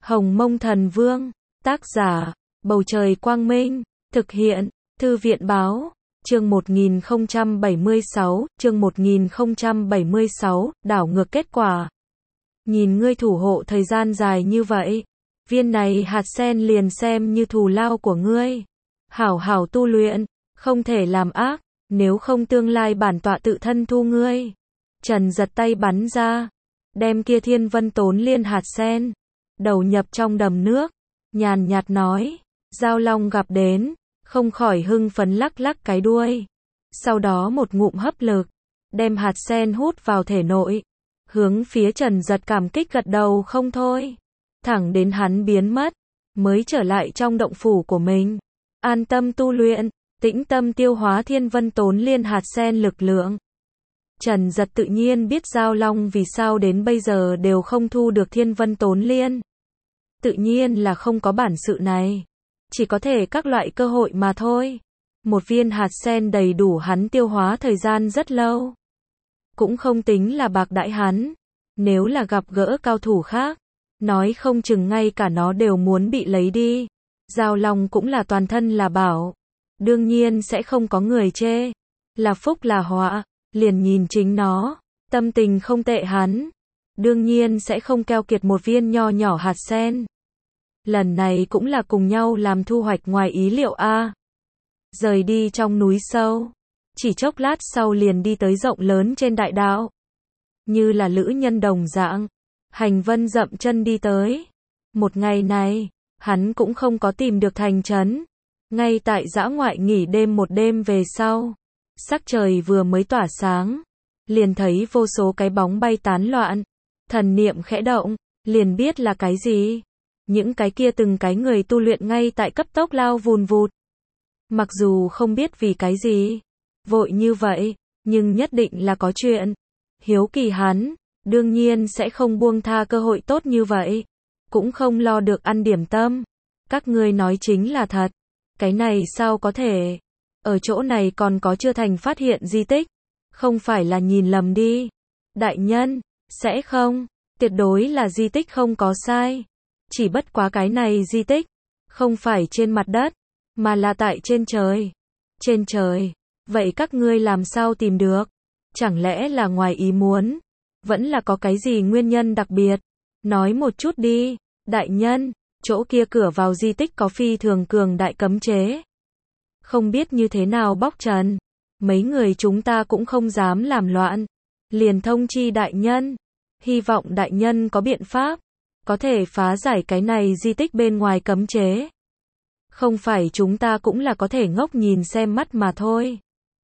Hồng Mông Thần Vương, tác giả, Bầu Trời Quang Minh, thực hiện, Thư viện Báo, chương 1076, chương 1076, đảo ngược kết quả. Nhìn ngươi thủ hộ thời gian dài như vậy, viên này hạt sen liền xem như thù lao của ngươi. Hảo hảo tu luyện, không thể làm ác, nếu không tương lai bản tọa tự thân thu ngươi. Trần giật tay bắn ra, đem kia Thiên Vân Tốn Liên hạt sen đầu nhập trong đầm nước, nhàn nhạt nói, Giao Long gặp đến, không khỏi hưng phấn lắc lắc cái đuôi. Sau đó một ngụm hấp lực, đem hạt sen hút vào thể nội, hướng phía Trần giật cảm kích gật đầu không thôi. Thẳng đến hắn biến mất, mới trở lại trong động phủ của mình. An tâm tu luyện, tĩnh tâm tiêu hóa Thiên Vân Tốn Liên hạt sen lực lượng. Trần giật tự nhiên biết Giao Long vì sao đến bây giờ đều không thu được Thiên Vân Tốn Liên. Tự nhiên là không có bản sự này. Chỉ có thể các loại cơ hội mà thôi. Một viên hạt sen đầy đủ hắn tiêu hóa thời gian rất lâu. Cũng không tính là bạc đãi hắn. Nếu là gặp gỡ cao thủ khác, nói không chừng ngay cả nó đều muốn bị lấy đi. Giao Long cũng là toàn thân là bảo. Đương nhiên sẽ không có người chê. Là phúc là họa, liền nhìn chính nó. Tâm tình không tệ hắn, đương nhiên sẽ không keo kiệt một viên nho nhỏ hạt sen. Lần này cũng là cùng nhau làm thu hoạch ngoài ý liệu a. Rời đi trong núi sâu, chỉ chốc lát sau liền đi tới rộng lớn trên đại đạo. Như là lữ nhân đồng dạng, Hành Vân dậm chân đi tới. Một ngày này, hắn cũng không có tìm được thành trấn. Ngay tại dã ngoại nghỉ đêm một đêm về sau, sắc trời vừa mới tỏa sáng, liền thấy vô số cái bóng bay tán loạn. Thần niệm khẽ động, liền biết là cái gì. Những cái kia từng cái người tu luyện ngay tại cấp tốc lao vùn vụt. Mặc dù không biết vì cái gì vội như vậy, nhưng nhất định là có chuyện. Hiếu kỳ hắn, đương nhiên sẽ không buông tha cơ hội tốt như vậy. Cũng không lo được ăn điểm tâm. Các ngươi nói chính là thật. Cái này sao có thể? Ở chỗ này còn có chưa thành phát hiện di tích. Không phải là nhìn lầm đi. Đại nhân, sẽ không. Tuyệt đối là di tích không có sai. Chỉ bất quá cái này di tích, không phải trên mặt đất, mà là tại trên trời. Trên trời, vậy các ngươi làm sao tìm được? Chẳng lẽ là ngoài ý muốn? Vẫn là có cái gì nguyên nhân đặc biệt? Nói một chút đi, đại nhân, chỗ kia cửa vào di tích có phi thường cường đại cấm chế. Không biết như thế nào bóc trần. Mấy người chúng ta cũng không dám làm loạn. Liền thông chi đại nhân. Hy vọng đại nhân có biện pháp, có thể phá giải cái này di tích bên ngoài cấm chế. Không phải chúng ta cũng là có thể ngốc nhìn xem mắt mà thôi.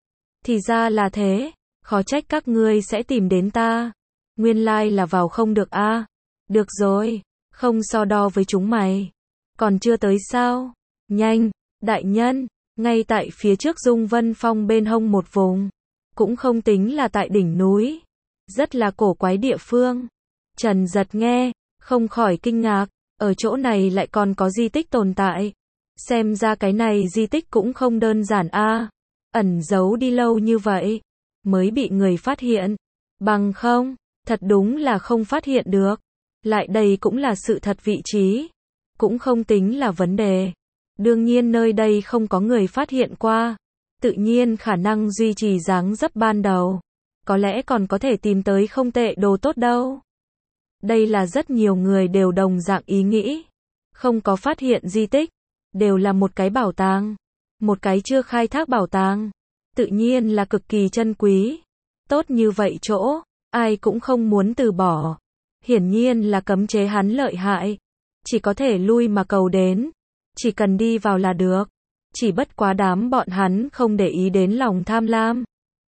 Thì ra là thế, khó trách các ngươi sẽ tìm đến ta. Nguyên lai là vào không được a. Được rồi, không so đo với chúng mày. Còn chưa tới sao? Nhanh, đại nhân, ngay tại phía trước Dung Vân Phong bên hông một vùng. Cũng không tính là tại đỉnh núi. Rất là cổ quái địa phương. Trần giật nghe, không khỏi kinh ngạc, ở chỗ này lại còn có di tích tồn tại. Xem ra cái này di tích cũng không đơn giản a. Ẩn giấu đi lâu như vậy, mới bị người phát hiện. Bằng không, thật đúng là không phát hiện được. Lại đây cũng là sự thật vị trí. Cũng không tính là vấn đề. Đương nhiên nơi đây không có người phát hiện qua. Tự nhiên khả năng duy trì dáng dấp ban đầu. Có lẽ còn có thể tìm tới không tệ đồ tốt đâu. Đây là rất nhiều người đều đồng dạng ý nghĩ. Không có phát hiện di tích. Đều là một cái bảo tàng. Một cái chưa khai thác bảo tàng. Tự nhiên là cực kỳ chân quý. Tốt như vậy chỗ, ai cũng không muốn từ bỏ. Hiển nhiên là cấm chế hắn lợi hại. Chỉ có thể lui mà cầu đến. Chỉ cần đi vào là được. Chỉ bất quá đám bọn hắn không để ý đến lòng tham lam.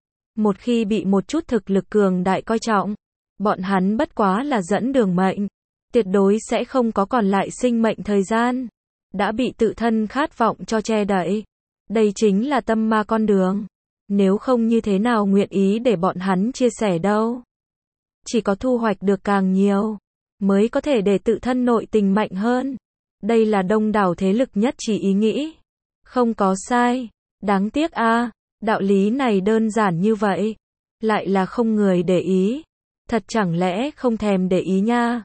Một khi bị một chút thực lực cường đại coi trọng, bọn hắn bất quá là dẫn đường mệnh. Tuyệt đối sẽ không có còn lại sinh mệnh thời gian. Đã bị tự thân khát vọng cho che đậy. Đây chính là tâm ma con đường. Nếu không như thế nào nguyện ý để bọn hắn chia sẻ đâu. Chỉ có thu hoạch được càng nhiều, mới có thể để tự thân nội tình mạnh hơn. Đây là đông đảo thế lực nhất trí ý nghĩ. Không có sai. Đáng tiếc a, đạo lý này đơn giản như vậy. Lại là không người để ý. Thật chẳng lẽ không thèm để ý nha.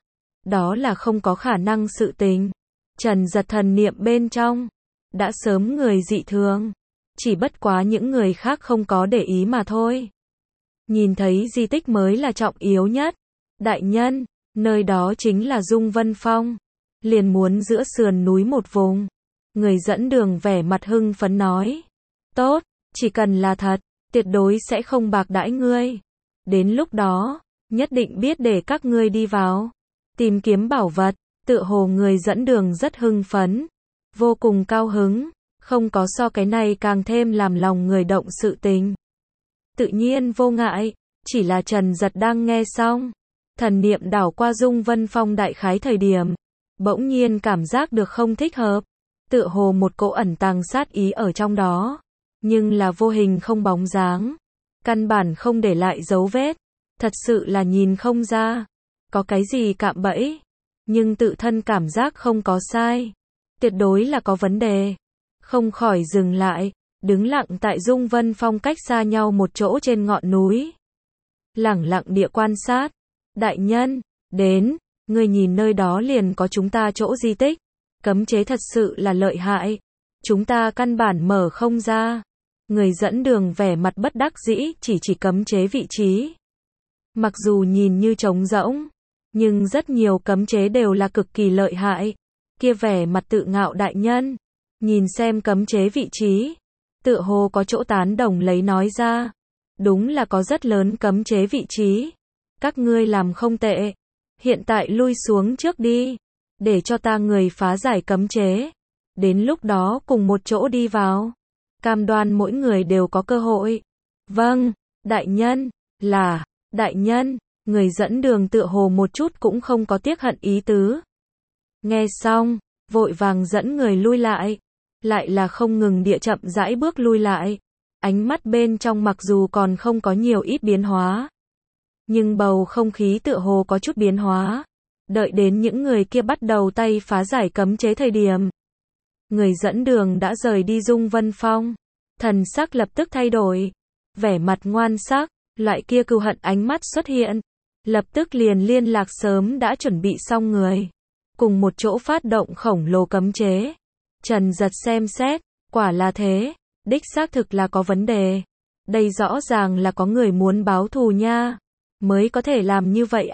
đó là không có khả năng sự tình. Trần Giật thần niệm bên trong, đã sớm người dị thường. Chỉ bất quá những người khác không có để ý mà thôi. Nhìn thấy di tích mới là trọng yếu nhất. Đại nhân, nơi đó chính là Dung Vân Phong. Liền muốn giữa sườn núi một vùng. Người dẫn đường vẻ mặt hưng phấn nói. Tốt, chỉ cần là thật, tuyệt đối sẽ không bạc đãi ngươi. Đến lúc đó, nhất định biết để các ngươi đi vào. Tìm kiếm bảo vật, tựa hồ người dẫn đường rất hưng phấn. Vô cùng cao hứng, không có so cái này càng thêm làm lòng người động sự tình. Tự nhiên vô ngại, chỉ là Trần Giật đang nghe xong. Thần niệm đảo qua Dung Vân Phong đại khái thời điểm. Bỗng nhiên cảm giác được không thích hợp. Tựa hồ một cỗ ẩn tàng sát ý ở trong đó. Nhưng là vô hình không bóng dáng. Căn bản không để lại dấu vết. Thật sự là nhìn không ra. Có cái gì cạm bẫy. Nhưng tự thân cảm giác không có sai. Tuyệt đối là có vấn đề. Không khỏi dừng lại. Đứng lặng tại Dung Vân Phong cách xa nhau một chỗ trên ngọn núi. Lẳng lặng địa quan sát. Đại nhân, đến, người nhìn nơi đó liền có chúng ta chỗ di tích. Cấm chế thật sự là lợi hại. Chúng ta căn bản mở không ra. Người dẫn đường vẻ mặt bất đắc dĩ chỉ cấm chế vị trí. Mặc dù nhìn như trống rỗng, nhưng rất nhiều cấm chế đều là cực kỳ lợi hại. Kia vẻ mặt tự ngạo đại nhân, nhìn xem cấm chế vị trí, tựa hồ có chỗ tán đồng lấy nói ra. Đúng là có rất lớn cấm chế vị trí. Các ngươi làm không tệ. Hiện tại lui xuống trước đi. Để cho ta người phá giải cấm chế. Đến lúc đó cùng một chỗ đi vào. Cam đoan mỗi người đều có cơ hội. Vâng, đại nhân, là, đại nhân, người dẫn đường tựa hồ một chút cũng không có tiếc hận ý tứ. Nghe xong, vội vàng dẫn người lui lại. Lại là không ngừng địa chậm rãi bước lui lại. Ánh mắt bên trong mặc dù còn không có nhiều ít biến hóa. Nhưng bầu không khí tựa hồ có chút biến hóa. Đợi đến những người kia bắt đầu tay phá giải cấm chế thời điểm. Người dẫn đường đã rời đi Dung Vân Phong. Thần sắc lập tức thay đổi. Vẻ mặt ngoan sắc, loại kia cừu hận ánh mắt xuất hiện. Lập tức liền liên lạc sớm đã chuẩn bị xong người. Cùng một chỗ phát động khổng lồ cấm chế. Trần Giật xem xét, quả là thế. Đích xác thực là có vấn đề. Đây rõ ràng là có người muốn báo thù nha. Mới có thể làm như vậy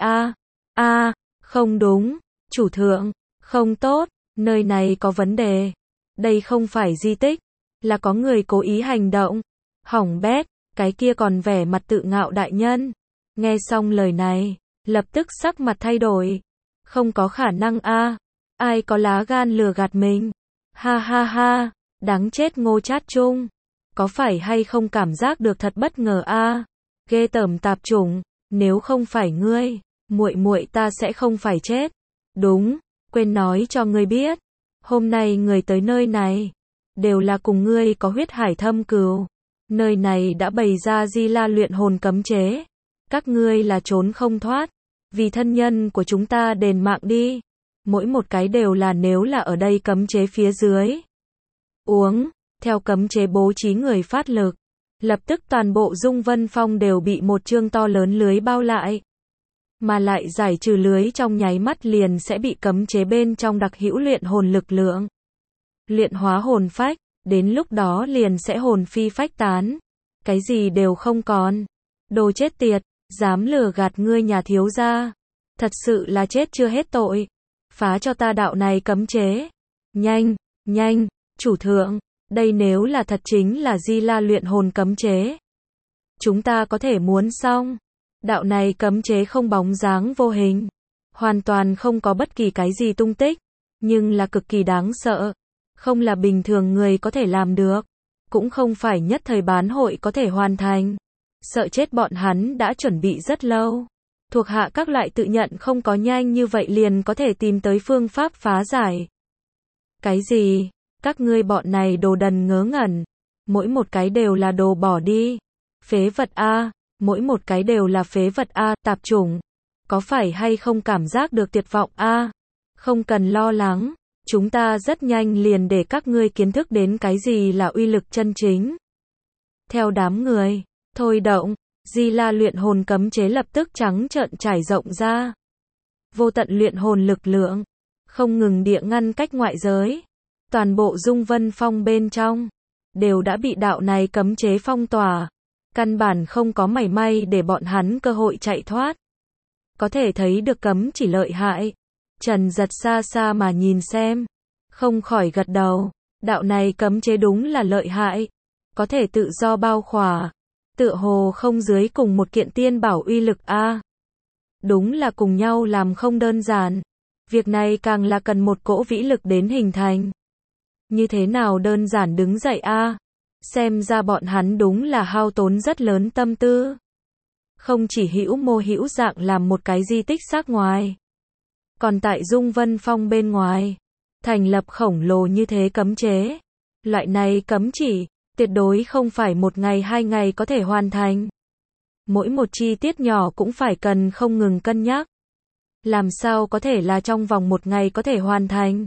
a. Không đúng. Chủ thượng, không tốt. Nơi này có vấn đề. Đây không phải di tích. Là có người cố ý hành động. Hỏng bét. Cái kia còn vẻ mặt tự ngạo đại nhân. Nghe xong lời này. Lập tức sắc mặt thay đổi. Không có khả năng a. Ai có lá gan lừa gạt mình. Ha ha ha. Đáng chết Ngô Chát Trung. Có phải hay không cảm giác được thật bất ngờ a? Ghê tởm tạp chủng, nếu không phải ngươi, muội muội ta sẽ không phải chết. Đúng, quên nói cho ngươi biết, hôm nay người tới nơi này đều là cùng ngươi có huyết hải thâm cừu. Nơi này đã bày ra Di La luyện hồn cấm chế, các ngươi là trốn không thoát, vì thân nhân của chúng ta đền mạng đi. Mỗi một cái đều là nếu là ở đây cấm chế phía dưới. Uống, theo cấm chế bố trí người phát lực. Lập tức toàn bộ Dung Vân Phong đều bị một chương to lớn lưới bao lại. Mà lại giải trừ lưới trong nháy mắt liền sẽ bị cấm chế bên trong đặc hữu luyện hồn lực lượng. Luyện hóa hồn phách, đến lúc đó liền sẽ hồn phi phách tán. Cái gì đều không còn. Đồ chết tiệt, dám lừa gạt ngươi nhà thiếu gia. Thật sự là chết chưa hết tội. Phá cho ta đạo này cấm chế. Nhanh, nhanh, chủ thượng. Đây nếu là thật chính là Di La luyện hồn cấm chế. Chúng ta có thể muốn xong. Đạo này cấm chế không bóng dáng vô hình. Hoàn toàn không có bất kỳ cái gì tung tích. Nhưng là cực kỳ đáng sợ. Không là bình thường người có thể làm được. Cũng không phải nhất thời bán hội có thể hoàn thành. Sợ chết bọn hắn đã chuẩn bị rất lâu. Thuộc hạ các loại tự nhận không có nhanh như vậy liền có thể tìm tới phương pháp phá giải. Cái gì? Các ngươi bọn này đồ đần ngớ ngẩn. Mỗi một cái đều là đồ bỏ đi. Phế vật a, mỗi một cái đều là phế vật a, tạp chủng. Có phải hay không cảm giác được tuyệt vọng a? Không cần lo lắng, chúng ta rất nhanh liền để các ngươi kiến thức đến cái gì là uy lực chân chính. Theo đám người, thôi động, Di La luyện hồn cấm chế lập tức trắng trợn trải rộng ra. vô tận luyện hồn lực lượng, không ngừng địa ngăn cách ngoại giới. Toàn bộ Dung Vân Phong bên trong, đều đã bị đạo này cấm chế phong tỏa. Căn bản không có mảy may để bọn hắn cơ hội chạy thoát. Có thể thấy được cấm chỉ lợi hại. Trần Giật xa xa mà nhìn xem, không khỏi gật đầu. Đạo này cấm chế đúng là lợi hại, có thể tự do bao khỏa, tựa hồ không dưới cùng một kiện tiên bảo uy lực a. Đúng là cùng nhau làm không đơn giản. Việc này càng là cần một cỗ vĩ lực đến hình thành. Như thế nào đơn giản đứng dậy a? Xem ra bọn hắn đúng là hao tốn rất lớn tâm tư. Không chỉ hữu mô hữu dạng làm một cái di tích xác ngoài, còn tại Dung Vân Phong bên ngoài, thành lập khổng lồ như thế cấm chế. Loại này cấm chỉ, tuyệt đối không phải một ngày hai ngày có thể hoàn thành. Mỗi một chi tiết nhỏ cũng phải cần không ngừng cân nhắc. Làm sao có thể là trong vòng một ngày có thể hoàn thành?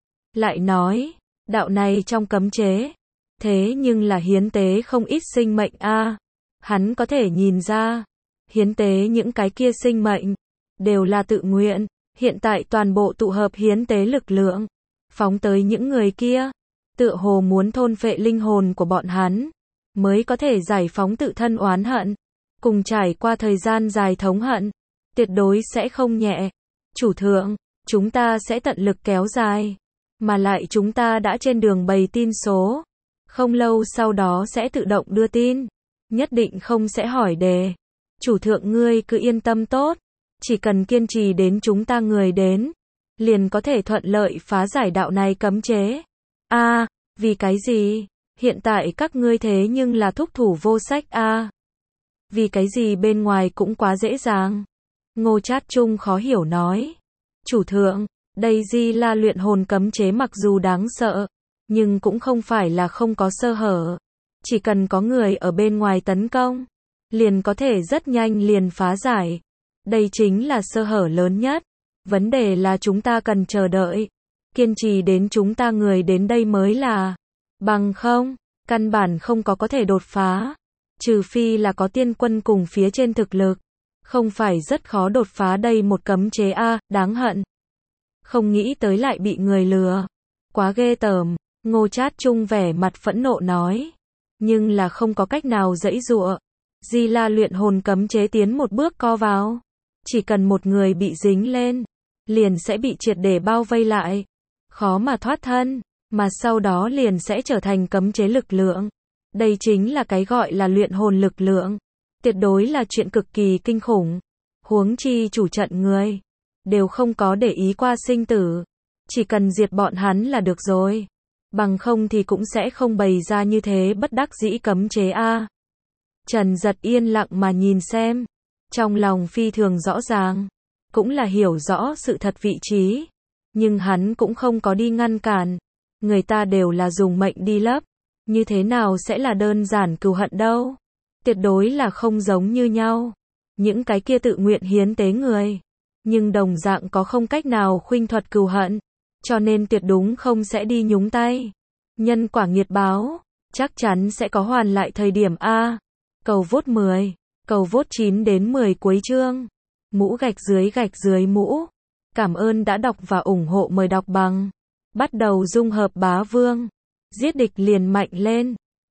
Lại nói, đạo này trong cấm chế, thế nhưng là hiến tế không ít sinh mệnh a. Hắn có thể nhìn ra, hiến tế những cái kia sinh mệnh, đều là tự nguyện. Hiện tại toàn bộ tụ hợp hiến tế lực lượng, phóng tới những người kia, tựa hồ muốn thôn phệ linh hồn của bọn hắn, mới có thể giải phóng tự thân oán hận, cùng trải qua thời gian dài thống hận, tuyệt đối sẽ không nhẹ. Chủ thượng, chúng ta sẽ tận lực kéo dài, mà lại chúng ta đã trên đường bày tin số, không lâu sau đó sẽ tự động đưa tin, nhất định không sẽ hỏi đề. Chủ thượng ngươi cứ yên tâm tốt, chỉ cần kiên trì đến chúng ta người đến, liền có thể thuận lợi phá giải đạo này cấm chế. A, vì cái gì? Hiện tại các ngươi thế nhưng là thúc thủ vô sách a. Vì cái gì bên ngoài cũng quá dễ dàng. Ngô Chát Trung khó hiểu nói. Chủ thượng, đây Di La luyện hồn cấm chế mặc dù đáng sợ, nhưng cũng không phải là không có sơ hở. Chỉ cần có người ở bên ngoài tấn công, liền có thể rất nhanh liền phá giải. Đây chính là sơ hở lớn nhất. Vấn đề là chúng ta cần chờ đợi, kiên trì đến chúng ta người đến đây mới là. Bằng không, căn bản không có thể đột phá. Trừ phi là có tiên quân cùng phía trên thực lực. Không phải rất khó đột phá đây một cấm chế a, đáng hận. Không nghĩ tới lại bị người lừa. Quá ghê tởm, Ngô Chát Trung vẻ mặt phẫn nộ nói. Nhưng là không có cách nào giãy giụa. Di La luyện hồn cấm chế tiến một bước co vào. Chỉ cần một người bị dính lên, liền sẽ bị triệt để bao vây lại. Khó mà thoát thân, mà sau đó liền sẽ trở thành cấm chế lực lượng. Đây chính là cái gọi là luyện hồn lực lượng. Tuyệt đối là chuyện cực kỳ kinh khủng. Huống chi chủ trận người, đều không có để ý qua sinh tử. Chỉ cần diệt bọn hắn là được rồi. Bằng không thì cũng sẽ không bày ra như thế bất đắc dĩ cấm chế a. Trần Giật yên lặng mà nhìn xem. Trong lòng phi thường rõ ràng. Cũng là hiểu rõ sự thật vị trí. Nhưng hắn cũng không có đi ngăn cản. Người ta đều là dùng mệnh đi lấp. Như thế nào sẽ là đơn giản cừu hận đâu. Tuyệt đối là không giống như nhau. Những cái kia tự nguyện hiến tế người. Nhưng đồng dạng có không cách nào khuynh thuật cừu hận. Cho nên tuyệt đúng không sẽ đi nhúng tay. Nhân quả nghiệt báo. Chắc chắn sẽ có hoàn lại thời điểm A. Cầu vote 10. Cầu vote 9 đến 10 cuối chương. Mũ gạch dưới mũ. Cảm ơn đã đọc và ủng hộ, mời đọc bằng. Bắt đầu dung hợp bá vương. Giết địch liền mạnh lên.